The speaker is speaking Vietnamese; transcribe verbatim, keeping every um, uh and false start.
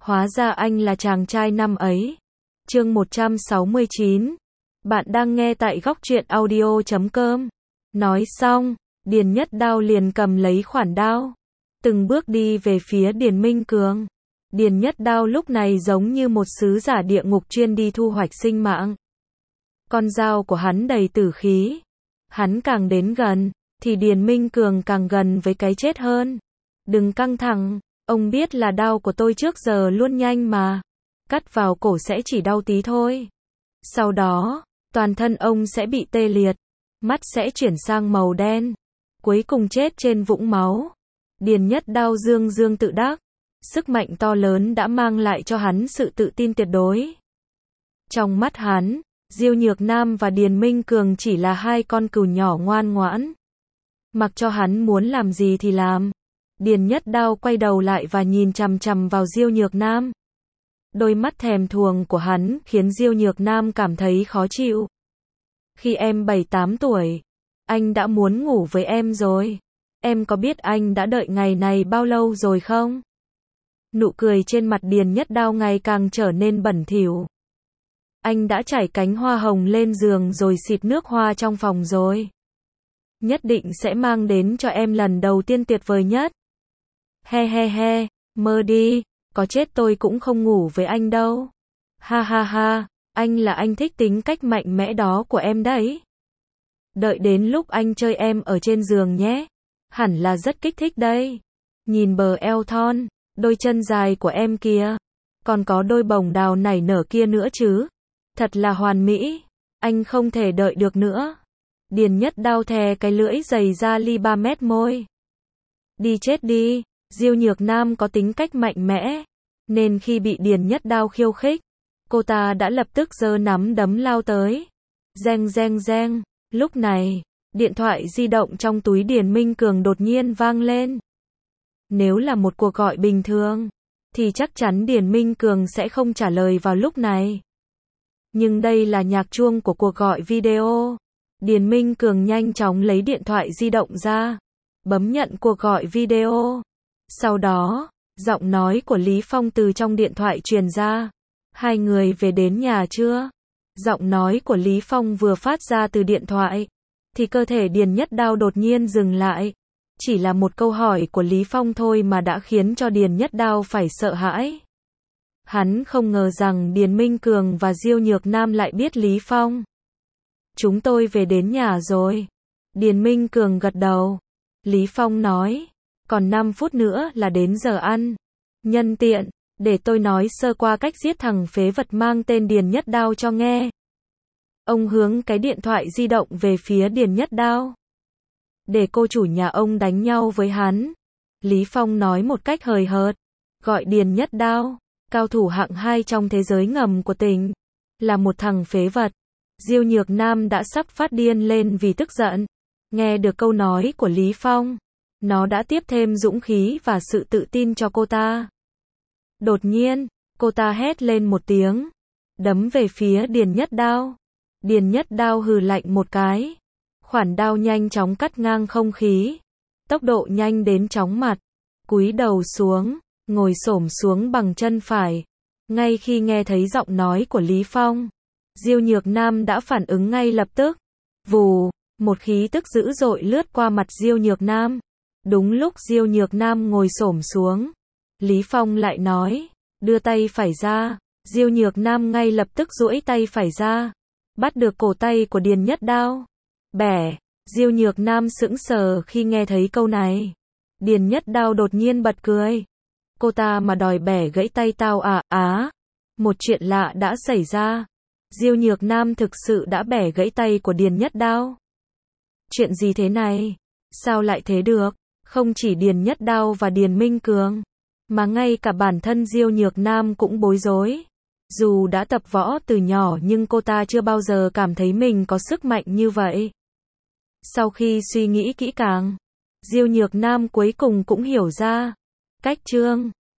Hóa ra anh là chàng trai năm ấy. Chương một trăm sáu mươi chín. Bạn đang nghe tại góc truyện audio chấm com. Nói xong, Điền Nhất Đao liền cầm lấy khoản đao, từng bước đi về phía Điền Minh Cường. Điền Nhất Đao lúc này giống như một sứ giả địa ngục chuyên đi thu hoạch sinh mạng. Con dao của hắn đầy tử khí. Hắn càng đến gần, thì Điền Minh Cường càng gần với cái chết hơn. Đừng căng thẳng, ông biết là đao của tôi trước giờ luôn nhanh mà. Cắt vào cổ sẽ chỉ đau tí thôi. Sau đó, toàn thân ông sẽ bị tê liệt, mắt sẽ chuyển sang màu đen, cuối cùng chết trên vũng máu. Điền Nhất Đao dương dương tự đắc, sức mạnh to lớn đã mang lại cho hắn sự tự tin tuyệt đối. Trong mắt hắn, Diêu Nhược Nam và Điền Minh Cường chỉ là hai con cừu nhỏ ngoan ngoãn. Mặc cho hắn muốn làm gì thì làm. Điền Nhất Đao quay đầu lại và nhìn chằm chằm vào Diêu Nhược Nam. Đôi mắt thèm thuồng của hắn khiến Diêu Nhược Nam cảm thấy khó chịu. Khi em bảy tám tuổi, anh đã muốn ngủ với em rồi. Em có biết anh đã đợi ngày này bao lâu rồi không? Nụ cười trên mặt Điền Nhất Đao ngày càng trở nên bẩn thỉu. Anh đã trải cánh hoa hồng lên giường rồi xịt nước hoa trong phòng rồi. Nhất định sẽ mang đến cho em lần đầu tiên tuyệt vời nhất. He he he, mơ đi, có chết tôi cũng không ngủ với anh đâu. Ha ha ha, anh là anh thích tính cách mạnh mẽ đó của em đấy. Đợi đến lúc anh chơi em ở trên giường nhé. Hẳn là rất kích thích đây. Nhìn bờ eo thon, đôi chân dài của em kìa. Còn có đôi bồng đào nảy nở kia nữa chứ. Thật là hoàn mỹ. Anh không thể đợi được nữa. Điền Nhất Đao thè cái lưỡi dày ra ly ba mét môi. Đi chết đi. Diêu Nhược Nam có tính cách mạnh mẽ, nên khi bị Điền Nhất Đao khiêu khích, cô ta đã lập tức giơ nắm đấm lao tới. Reng reng reng. Lúc này, điện thoại di động trong túi Điền Minh Cường đột nhiên vang lên. Nếu là một cuộc gọi bình thường, thì chắc chắn Điền Minh Cường sẽ không trả lời vào lúc này. Nhưng đây là nhạc chuông của cuộc gọi video. Điền Minh Cường nhanh chóng lấy điện thoại di động ra, bấm nhận cuộc gọi video. Sau đó, giọng nói của Lý Phong từ trong điện thoại truyền ra. Hai người về đến nhà chưa? Giọng nói của Lý Phong vừa phát ra từ điện thoại, thì cơ thể Điền Nhất Đao đột nhiên dừng lại. Chỉ là một câu hỏi của Lý Phong thôi mà đã khiến cho Điền Nhất Đao phải sợ hãi. Hắn không ngờ rằng Điền Minh Cường và Diêu Nhược Nam lại biết Lý Phong. Chúng tôi về đến nhà rồi. Điền Minh Cường gật đầu. Lý Phong nói. Còn năm phút nữa là đến giờ ăn. Nhân tiện, để tôi nói sơ qua cách giết thằng phế vật mang tên Điền Nhất Đao cho nghe. Ông hướng cái điện thoại di động về phía Điền Nhất Đao. Để cô chủ nhà ông đánh nhau với hắn. Lý Phong nói một cách hời hợt. Gọi Điền Nhất Đao, cao thủ hạng hai trong thế giới ngầm của tỉnh, là một thằng phế vật. Diêu Nhược Nam đã sắp phát điên lên vì tức giận. Nghe được câu nói của Lý Phong, nó đã tiếp thêm dũng khí và sự tự tin cho cô ta. Đột nhiên, cô ta hét lên một tiếng, đấm về phía Điền Nhất Đao. Điền Nhất Đao hừ lạnh một cái. Khoản đao nhanh chóng cắt ngang không khí. Tốc độ nhanh đến chóng mặt. Cúi đầu xuống, ngồi xổm xuống bằng chân phải. Ngay khi nghe thấy giọng nói của Lý Phong, Diêu Nhược Nam đã phản ứng ngay lập tức. Vù, một khí tức dữ dội lướt qua mặt Diêu Nhược Nam. Đúng lúc Diêu Nhược Nam ngồi xổm xuống, Lý Phong lại nói, đưa tay phải ra. Diêu Nhược Nam ngay lập tức duỗi tay phải ra, bắt được cổ tay của Điền Nhất Đao. Bẻ. Diêu Nhược Nam sững sờ khi nghe thấy câu này. Điền Nhất Đao đột nhiên bật cười. Cô ta mà đòi bẻ gãy tay tao à? Á, một chuyện lạ đã xảy ra. Diêu Nhược Nam thực sự đã bẻ gãy tay của Điền Nhất Đao. Chuyện gì thế này? Sao lại thế được? Không chỉ Điền Nhất Đao và Điền Minh Cường, mà ngay cả bản thân Diêu Nhược Nam cũng bối rối. Dù đã tập võ từ nhỏ nhưng cô ta chưa bao giờ cảm thấy mình có sức mạnh như vậy. Sau khi suy nghĩ kỹ càng, Diêu Nhược Nam cuối cùng cũng hiểu ra. Cách chương